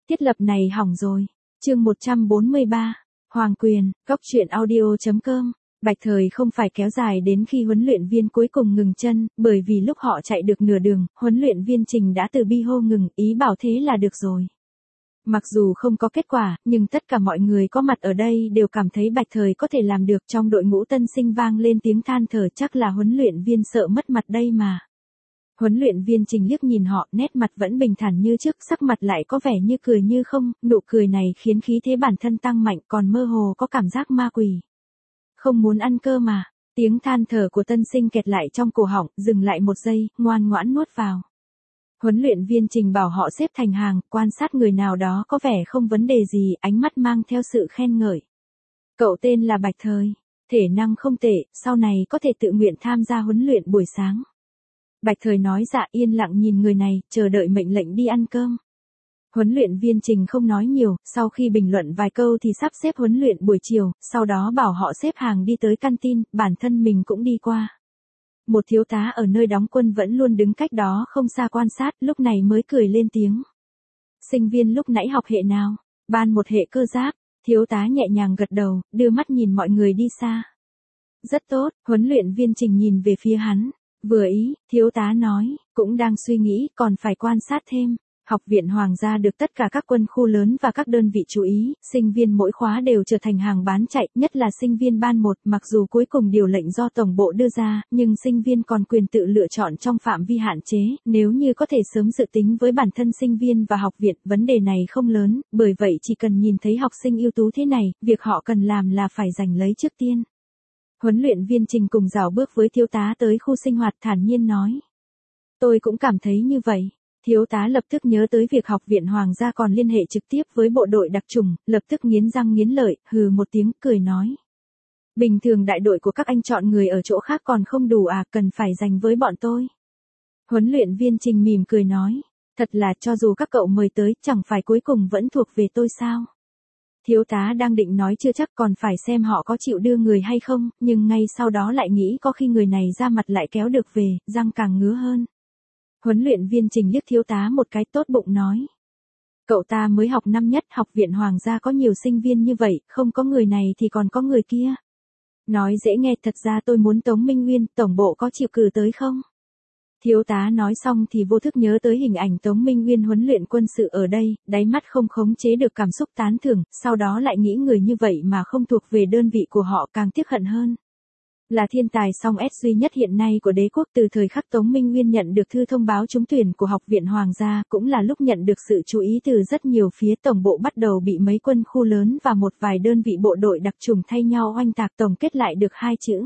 Thiết lập này hỏng rồi. Chương 143. Hoàng quyền, Cóc truyện audio.com. Bạch Thời không phải kéo dài đến khi huấn luyện viên cuối cùng ngừng chân, bởi vì lúc họ chạy được nửa đường, huấn luyện viên Trình đã từ bi hô ngừng, ý bảo thế là được rồi. Mặc dù không có kết quả, nhưng tất cả mọi người có mặt ở đây đều cảm thấy Bạch Thời có thể làm được. Trong đội ngũ tân sinh vang lên tiếng than thở, chắc là huấn luyện viên sợ mất mặt đây mà. Huấn luyện viên Trình liếc nhìn họ, nét mặt vẫn bình thản như trước, sắc mặt lại có vẻ như cười như không, nụ cười này khiến khí thế bản thân tăng mạnh, còn mơ hồ có cảm giác ma quỷ. Không muốn ăn cơ mà, tiếng than thở của tân sinh kẹt lại trong cổ họng, dừng lại một giây, ngoan ngoãn nuốt vào. Huấn luyện viên Trình bảo họ xếp thành hàng, quan sát người nào đó có vẻ không vấn đề gì, ánh mắt mang theo sự khen ngợi. Cậu tên là Bạch Thời, thể năng không tệ, sau này có thể tự nguyện tham gia huấn luyện buổi sáng. Bạch Thời nói dạ, yên lặng nhìn người này, chờ đợi mệnh lệnh đi ăn cơm. Huấn luyện viên Trình không nói nhiều, sau khi bình luận vài câu thì sắp xếp huấn luyện buổi chiều, sau đó bảo họ xếp hàng đi tới canteen, bản thân mình cũng đi qua. Một thiếu tá ở nơi đóng quân vẫn luôn đứng cách đó không xa quan sát, lúc này mới cười lên tiếng. Sinh viên lúc nãy học hệ nào? Ban một hệ cơ giáp. Thiếu tá nhẹ nhàng gật đầu, đưa mắt nhìn mọi người đi xa. Rất tốt, huấn luyện viên Trình nhìn về phía hắn. Vừa ý, thiếu tá nói, cũng đang suy nghĩ, còn phải quan sát thêm. Học viện Hoàng gia được tất cả các quân khu lớn và các đơn vị chú ý, sinh viên mỗi khóa đều trở thành hàng bán chạy, nhất là sinh viên ban 1, mặc dù cuối cùng điều lệnh do tổng bộ đưa ra, nhưng sinh viên còn quyền tự lựa chọn trong phạm vi hạn chế, nếu như có thể sớm dự tính với bản thân sinh viên và học viện, vấn đề này không lớn, bởi vậy chỉ cần nhìn thấy học sinh ưu tú thế này, việc họ cần làm là phải giành lấy trước tiên. Huấn luyện viên Trình cùng rảo bước với thiếu tá tới khu sinh hoạt, thản nhiên nói. Tôi cũng cảm thấy như vậy. Thiếu tá lập tức nhớ tới việc học viện Hoàng gia còn liên hệ trực tiếp với bộ đội đặc chủng, lập tức nghiến răng nghiến lợi, hừ một tiếng, cười nói. Bình thường đại đội của các anh chọn người ở chỗ khác còn không đủ à, cần phải dành với bọn tôi. Huấn luyện viên Trình mỉm cười nói, thật là cho dù các cậu mời tới, chẳng phải cuối cùng vẫn thuộc về tôi sao. Thiếu tá đang định nói chưa chắc, còn phải xem họ có chịu đưa người hay không, nhưng ngay sau đó lại nghĩ có khi người này ra mặt lại kéo được về, răng càng ngứa hơn. Huấn luyện viên Trình liếc thiếu tá một cái, tốt bụng nói. Cậu ta mới học năm nhất, học viện Hoàng gia có nhiều sinh viên như vậy, không có người này thì còn có người kia. Nói dễ nghe, thật ra tôi muốn Tống Minh Nguyên, tổng bộ có chịu cử tới không? Thiếu tá nói xong thì vô thức nhớ tới hình ảnh Tống Minh Nguyên huấn luyện quân sự ở đây, đáy mắt không khống chế được cảm xúc tán thưởng, sau đó lại nghĩ người như vậy mà không thuộc về đơn vị của họ càng tiếc hận hơn. Là thiên tài song S duy nhất hiện nay của đế quốc, từ thời khắc Tống Minh Nguyên nhận được thư thông báo trúng tuyển của học viện Hoàng gia, cũng là lúc nhận được sự chú ý từ rất nhiều phía, tổng bộ bắt đầu bị mấy quân khu lớn và một vài đơn vị bộ đội đặc chủng thay nhau oanh tạc, tổng kết lại được 2 chữ.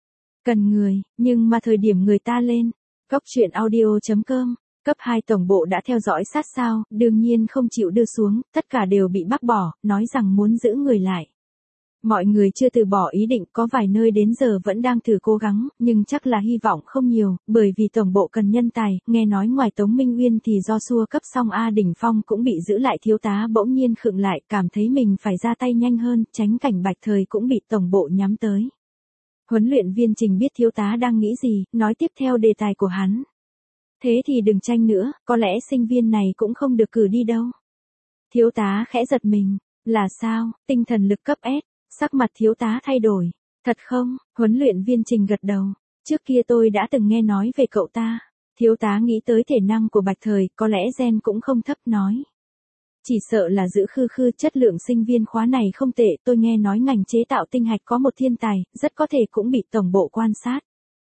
Cần người, nhưng mà thời điểm người ta lên. Cóc truyện audio.com. Cấp 2 tổng bộ đã theo dõi sát sao, đương nhiên không chịu đưa xuống, tất cả đều bị bác bỏ, nói rằng muốn giữ người lại. Mọi người chưa từ bỏ ý định, có vài nơi đến giờ vẫn đang thử cố gắng, nhưng chắc là hy vọng không nhiều, bởi vì tổng bộ cần nhân tài, nghe nói ngoài Tống Minh Nguyên thì do xua cấp xong A Đỉnh Phong cũng bị giữ lại. Thiếu tá bỗng nhiên khựng lại, cảm thấy mình phải ra tay nhanh hơn, tránh cảnh Bạch Thời cũng bị tổng bộ nhắm tới. Huấn luyện viên Trình biết thiếu tá đang nghĩ gì, nói tiếp theo đề tài của hắn. Thế thì đừng tranh nữa, có lẽ sinh viên này cũng không được cử đi đâu. Thiếu tá khẽ giật mình, là sao, tinh thần lực cấp S. Sắc mặt thiếu tá thay đổi. Thật không? Huấn luyện viên Trình gật đầu. Trước kia tôi đã từng nghe nói về cậu ta. Thiếu tá nghĩ tới thể năng của Bạch Thời, có lẽ gen cũng không thấp, nói. Chỉ sợ là giữ khư chất lượng sinh viên khóa này không tệ, tôi nghe nói ngành chế tạo tinh hạch có một thiên tài, rất có thể cũng bị tổng bộ quan sát.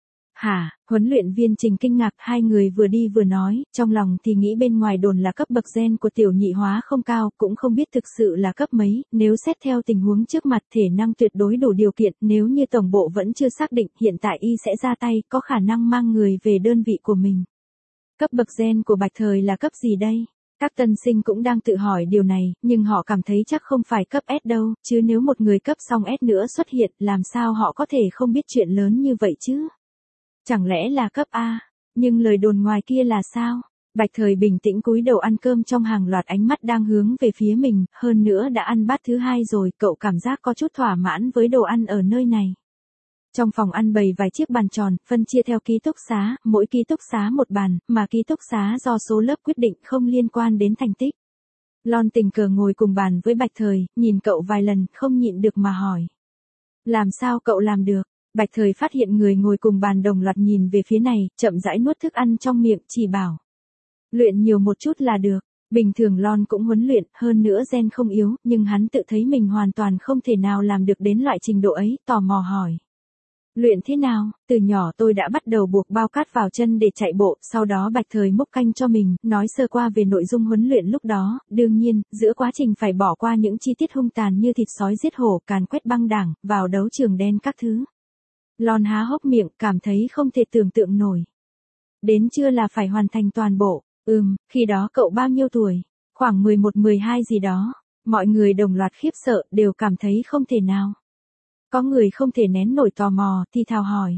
Hả? Huấn luyện viên Trình kinh ngạc, hai người vừa đi vừa nói, trong lòng thì nghĩ bên ngoài đồn là cấp bậc gen của tiểu nhị hóa không cao, cũng không biết thực sự là cấp mấy, nếu xét theo tình huống trước mặt thể năng tuyệt đối đủ điều kiện, nếu như tổng bộ vẫn chưa xác định, hiện tại y sẽ ra tay, có khả năng mang người về đơn vị của mình. Cấp bậc gen của Bạch Thời là cấp gì đây? Các tân sinh cũng đang tự hỏi điều này, nhưng họ cảm thấy chắc không phải cấp S đâu, chứ nếu một người cấp song S nữa xuất hiện, làm sao họ có thể không biết chuyện lớn như vậy chứ? Chẳng lẽ là cấp A? Nhưng lời đồn ngoài kia là sao? Bạch Thời bình tĩnh cúi đầu ăn cơm trong hàng loạt ánh mắt đang hướng về phía mình, hơn nữa đã ăn bát thứ 2 rồi, cậu cảm giác có chút thỏa mãn với đồ ăn ở nơi này. Trong phòng ăn bày vài chiếc bàn tròn, phân chia theo ký túc xá, mỗi ký túc xá một bàn, mà ký túc xá do số lớp quyết định không liên quan đến thành tích. Lon tình cờ ngồi cùng bàn với Bạch Thời, nhìn cậu vài lần, không nhịn được mà hỏi. Làm sao cậu làm được? Bạch Thời phát hiện người ngồi cùng bàn đồng loạt nhìn về phía này, chậm rãi nuốt thức ăn trong miệng, chỉ bảo. Luyện nhiều một chút là được. Bình thường Lon cũng huấn luyện, hơn nữa gen không yếu, nhưng hắn tự thấy mình hoàn toàn không thể nào làm được đến loại trình độ ấy, tò mò hỏi. Luyện thế nào? Từ nhỏ tôi đã bắt đầu buộc bao cát vào chân để chạy bộ, sau đó Bạch Thời múc canh cho mình, nói sơ qua về nội dung huấn luyện lúc đó, đương nhiên, giữa quá trình phải bỏ qua những chi tiết hung tàn như thịt sói giết hổ, càn quét băng đảng, vào đấu trường đen các thứ. Lon há hốc miệng, cảm thấy không thể tưởng tượng nổi. Đến trưa là phải hoàn thành toàn bộ. Khi đó cậu bao nhiêu tuổi? Khoảng 11-12 gì đó. Mọi người đồng loạt khiếp sợ, đều cảm thấy không thể nào. Có người không thể nén nổi tò mò, thì thào hỏi.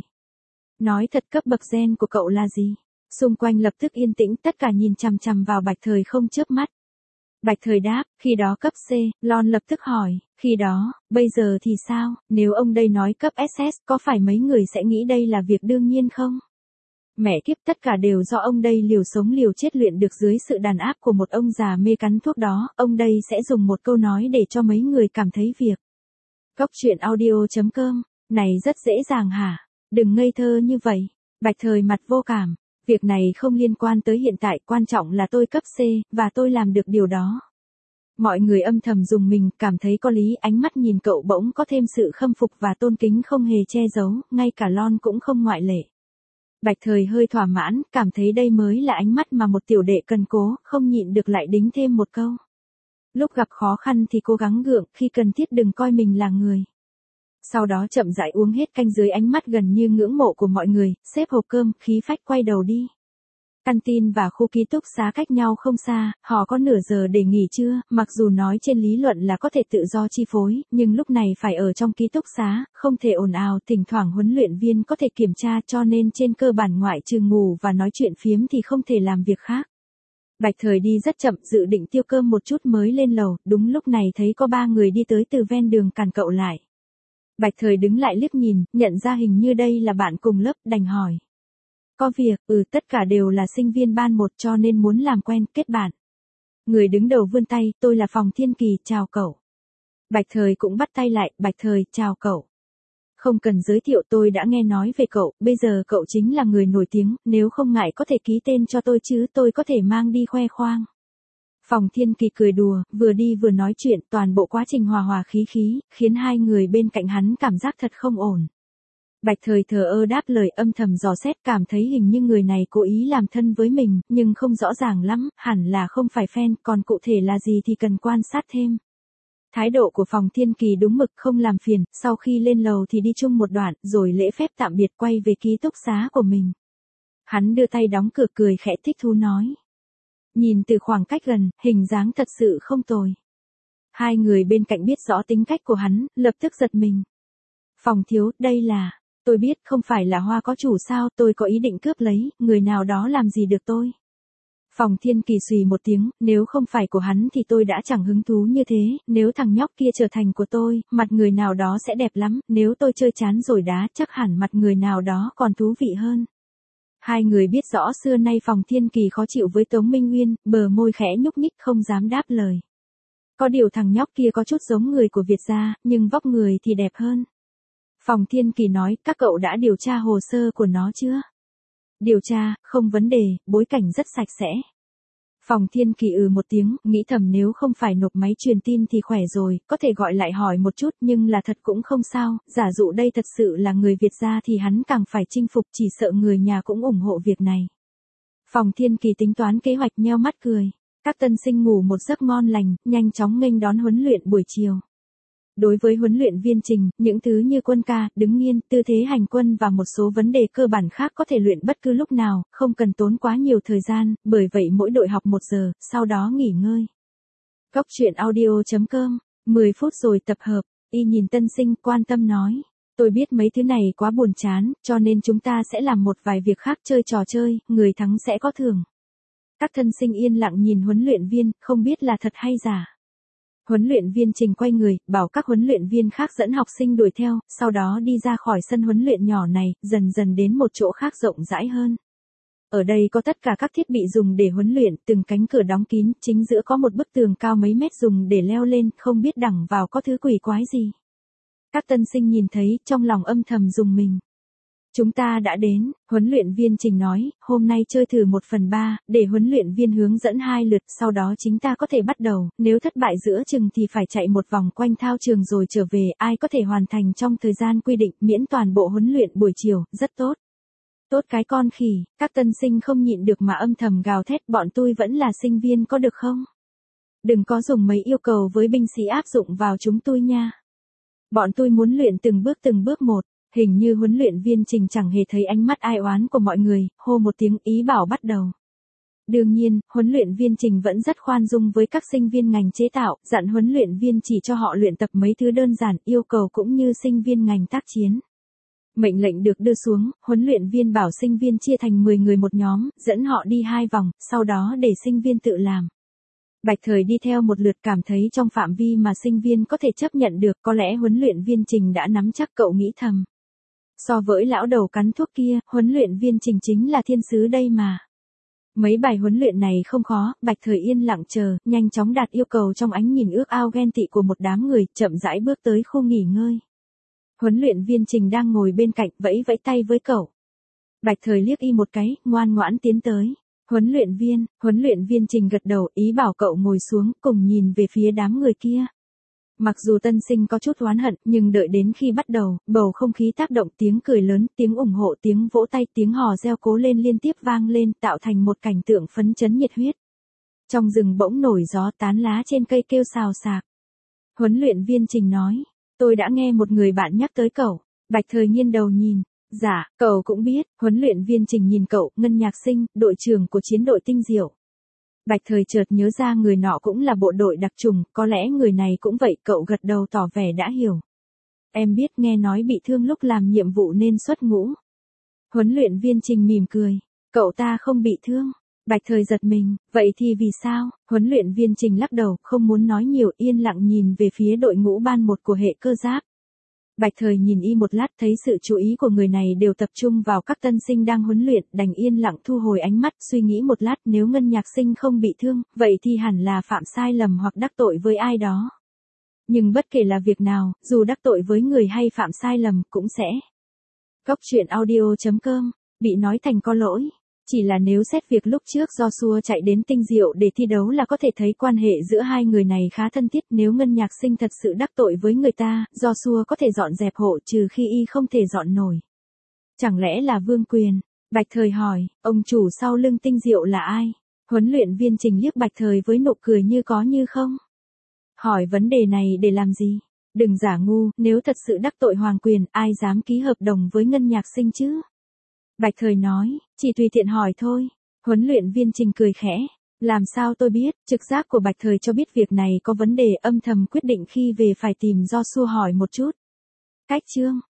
Nói thật, cấp bậc gen của cậu là gì? Xung quanh lập tức yên tĩnh, tất cả nhìn chằm chằm vào Bạch Thời không chớp mắt. Bạch Thời đáp, khi đó cấp C, Lon lập tức hỏi, khi đó, bây giờ thì sao, nếu ông đây nói cấp SS, có phải mấy người sẽ nghĩ đây là việc đương nhiên không? Mẹ kiếp, tất cả đều do ông đây liều sống liều chết luyện được dưới sự đàn áp của một ông già mê cắn thuốc đó, ông đây sẽ dùng một câu nói để cho mấy người cảm thấy việc. Cốc truyện audio.com, này rất dễ dàng hả? Đừng ngây thơ như vậy. Bạch Thời mặt vô cảm, việc này không liên quan tới hiện tại, quan trọng là tôi cấp C, và tôi làm được điều đó. Mọi người âm thầm dùng mình, cảm thấy có lý, ánh mắt nhìn cậu bỗng có thêm sự khâm phục và tôn kính không hề che giấu, ngay cả Lon cũng không ngoại lệ. Bạch Thời hơi thỏa mãn, cảm thấy đây mới là ánh mắt mà một tiểu đệ cần cố, không nhịn được lại đính thêm một câu. Lúc gặp khó khăn thì cố gắng gượng, khi cần thiết đừng coi mình là người. Sau đó chậm rãi uống hết canh dưới ánh mắt gần như ngưỡng mộ của mọi người, xếp hộp cơm, khí phách quay đầu đi. Canteen và khu ký túc xá cách nhau không xa, họ có nửa giờ để nghỉ trưa, mặc dù nói trên lý luận là có thể tự do chi phối, nhưng lúc này phải ở trong ký túc xá, không thể ồn ào, thỉnh thoảng huấn luyện viên có thể kiểm tra, cho nên trên cơ bản ngoại trừ ngủ và nói chuyện phiếm thì không thể làm việc khác. Bạch Thời đi rất chậm, dự định tiêu cơm một chút mới lên lầu, đúng lúc này thấy có 3 người đi tới từ ven đường cản cậu lại. Bạch Thời đứng lại liếc nhìn, nhận ra hình như đây là bạn cùng lớp, đành hỏi. Có việc, tất cả đều là sinh viên ban 1 cho nên muốn làm quen, kết bạn. Người đứng đầu vươn tay, tôi là Phòng Thiên Kỳ, chào cậu. Bạch Thời cũng bắt tay lại, Bạch Thời, chào cậu. Không cần giới thiệu, tôi đã nghe nói về cậu, bây giờ cậu chính là người nổi tiếng, nếu không ngại có thể ký tên cho tôi chứ, tôi có thể mang đi khoe khoang. Phòng Thiên Kỳ cười đùa, vừa đi vừa nói chuyện, toàn bộ quá trình hòa hòa khí khí, khiến hai người bên cạnh hắn cảm giác thật không ổn. Bạch Thời thờ ơ đáp lời, âm thầm dò xét, cảm thấy hình như người này cố ý làm thân với mình, nhưng không rõ ràng lắm, hẳn là không phải fan, còn cụ thể là gì thì cần quan sát thêm. Thái độ của Phòng Thiên Kỳ đúng mực, không làm phiền, sau khi lên lầu thì đi chung một đoạn, rồi lễ phép tạm biệt quay về ký túc xá của mình. Hắn đưa tay đóng cửa, cười khẽ thích thú nói. Nhìn từ khoảng cách gần, hình dáng thật sự không tồi. Hai người bên cạnh biết rõ tính cách của hắn, lập tức giật mình. Phòng thiếu, đây là, tôi biết không phải là Hoa có chủ sao, tôi có ý định cướp lấy, người nào đó làm gì được tôi. Phòng Thiên Kỳ xùy một tiếng, nếu không phải của hắn thì tôi đã chẳng hứng thú như thế, nếu thằng nhóc kia trở thành của tôi, mặt người nào đó sẽ đẹp lắm, nếu tôi chơi chán rồi đá, chắc hẳn mặt người nào đó còn thú vị hơn. Hai người biết rõ xưa nay Phòng Thiên Kỳ khó chịu với Tống Minh Nguyên, bờ môi khẽ nhúc nhích không dám đáp lời. Có điều thằng nhóc kia có chút giống người của Việt gia, nhưng vóc người thì đẹp hơn. Phòng Thiên Kỳ nói, các cậu đã điều tra hồ sơ của nó chưa? Điều tra, không vấn đề, bối cảnh rất sạch sẽ. Phòng Thiên Kỳ một tiếng, nghĩ thầm nếu không phải nộp máy truyền tin thì khỏe rồi, có thể gọi lại hỏi một chút, nhưng là thật cũng không sao, giả dụ đây thật sự là người Việt gia thì hắn càng phải chinh phục, chỉ sợ người nhà cũng ủng hộ việc này. Phòng Thiên Kỳ tính toán kế hoạch, nheo mắt cười. Các tân sinh ngủ một giấc ngon lành, nhanh chóng nghênh đón huấn luyện buổi chiều. Đối với huấn luyện viên Trình, những thứ như quân ca, đứng nghiêng, tư thế hành quân và một số vấn đề cơ bản khác có thể luyện bất cứ lúc nào, không cần tốn quá nhiều thời gian, bởi vậy mỗi đội học 1 giờ, sau đó nghỉ ngơi. Cốc truyện audio.com, 10 phút rồi tập hợp, y nhìn tân sinh, quan tâm nói. Tôi biết mấy thứ này quá buồn chán, cho nên chúng ta sẽ làm một vài việc khác, chơi trò chơi, người thắng sẽ có thưởng. Các thân sinh yên lặng nhìn huấn luyện viên, không biết là thật hay giả. Huấn luyện viên Trình quay người, bảo các huấn luyện viên khác dẫn học sinh đuổi theo, sau đó đi ra khỏi sân huấn luyện nhỏ này, dần dần đến một chỗ khác rộng rãi hơn. Ở đây có tất cả các thiết bị dùng để huấn luyện, từng cánh cửa đóng kín, chính giữa có một bức tường cao mấy mét dùng để leo lên, không biết đằng vào có thứ quỷ quái gì. Các tân sinh nhìn thấy, trong lòng âm thầm rùng mình. Chúng ta đã đến, huấn luyện viên Trình nói, hôm nay chơi thử 1/3, để huấn luyện viên hướng dẫn 2 lượt, sau đó chính ta có thể bắt đầu, nếu thất bại giữa chừng thì phải chạy một vòng quanh thao trường rồi trở về, ai có thể hoàn thành trong thời gian quy định, miễn toàn bộ huấn luyện buổi chiều, rất tốt. Tốt cái con khỉ, các tân sinh không nhịn được mà âm thầm gào thét, bọn tôi vẫn là sinh viên có được không? Đừng có dùng mấy yêu cầu với binh sĩ áp dụng vào chúng tôi nha. Bọn tôi muốn luyện từng bước một. Hình như huấn luyện viên Trình chẳng hề thấy ánh mắt ai oán của mọi người, hô một tiếng ý bảo bắt đầu. Đương nhiên, huấn luyện viên Trình vẫn rất khoan dung với các sinh viên ngành chế tạo, dặn huấn luyện viên chỉ cho họ luyện tập mấy thứ đơn giản, yêu cầu cũng như sinh viên ngành tác chiến. Mệnh lệnh được đưa xuống, huấn luyện viên bảo sinh viên chia thành 10 người một nhóm, dẫn họ đi 2 vòng, sau đó để sinh viên tự làm. Bạch Thời đi theo một lượt, cảm thấy trong phạm vi mà sinh viên có thể chấp nhận được, có lẽ huấn luyện viên Trình đã nắm chắc, cậu nghĩ thầm. So với lão đầu cắn thuốc kia, huấn luyện viên Trình chính là thiên sứ đây mà. Mấy bài huấn luyện này không khó, Bạch Thời yên lặng chờ, nhanh chóng đạt yêu cầu trong ánh nhìn ước ao ghen tị của một đám người, chậm rãi bước tới khu nghỉ ngơi. Huấn luyện viên Trình đang ngồi bên cạnh, vẫy vẫy tay với cậu. Bạch Thời liếc y một cái, ngoan ngoãn tiến tới. Huấn luyện viên Trình gật đầu, ý bảo cậu ngồi xuống, cùng nhìn về phía đám người kia. Mặc dù tân sinh có chút oán hận, nhưng đợi đến khi bắt đầu, bầu không khí tác động, tiếng cười lớn, tiếng ủng hộ, tiếng vỗ tay, tiếng hò reo cố lên liên tiếp vang lên, tạo thành một cảnh tượng phấn chấn nhiệt huyết. Trong rừng bỗng nổi gió, tán lá trên cây kêu xào xạc. Huấn luyện viên Trình nói, tôi đã nghe một người bạn nhắc tới cậu. Bạch Thời nghiêng đầu nhìn. Dạ, cậu cũng biết. Huấn luyện viên Trình nhìn cậu, Ngân Nhạc Sinh, đội trưởng của chiến đội Tinh Diệu. Bạch Thời chợt nhớ ra người nọ cũng là bộ đội đặc trùng, có lẽ người này cũng vậy, cậu gật đầu tỏ vẻ đã hiểu. Em biết, nghe nói bị thương lúc làm nhiệm vụ nên xuất ngũ. Huấn luyện viên Trình mỉm cười, cậu ta không bị thương. Bạch Thời giật mình, vậy thì vì sao? Huấn luyện viên Trình lắc đầu, không muốn nói nhiều, yên lặng nhìn về phía đội ngũ ban 1 của hệ cơ giáp. Bạch Thời nhìn y một lát, thấy sự chú ý của người này đều tập trung vào các tân sinh đang huấn luyện, đành yên lặng thu hồi ánh mắt, suy nghĩ một lát, nếu Ngân Nhạc Sinh không bị thương, vậy thì hẳn là phạm sai lầm hoặc đắc tội với ai đó. Nhưng bất kể là việc nào, dù đắc tội với người hay phạm sai lầm, cũng sẽ. Goctruyện.audio.com, bị nói thành có lỗi. Chỉ là nếu xét việc lúc trước Joshua chạy đến Tinh Diệu để thi đấu là có thể thấy quan hệ giữa hai người này khá thân thiết, nếu Ngân Nhạc Sinh thật sự đắc tội với người ta, Joshua có thể dọn dẹp hộ, trừ khi y không thể dọn nổi. Chẳng lẽ là Vương Quyền? Bạch Thời hỏi, ông chủ sau lưng Tinh Diệu là ai? Huấn luyện viên Trình liếc Bạch Thời với nụ cười như có như không. Hỏi vấn đề này để làm gì? Đừng giả ngu, nếu thật sự đắc tội Hoàng Quyền, ai dám ký hợp đồng với Ngân Nhạc Sinh chứ? Bạch Thời nói, chỉ tùy tiện hỏi thôi. Huấn luyện viên Trình cười khẽ. Làm sao tôi biết, trực giác của Bạch Thời cho biết việc này có vấn đề, âm thầm quyết định khi về phải tìm Joshua hỏi một chút. Cách chương.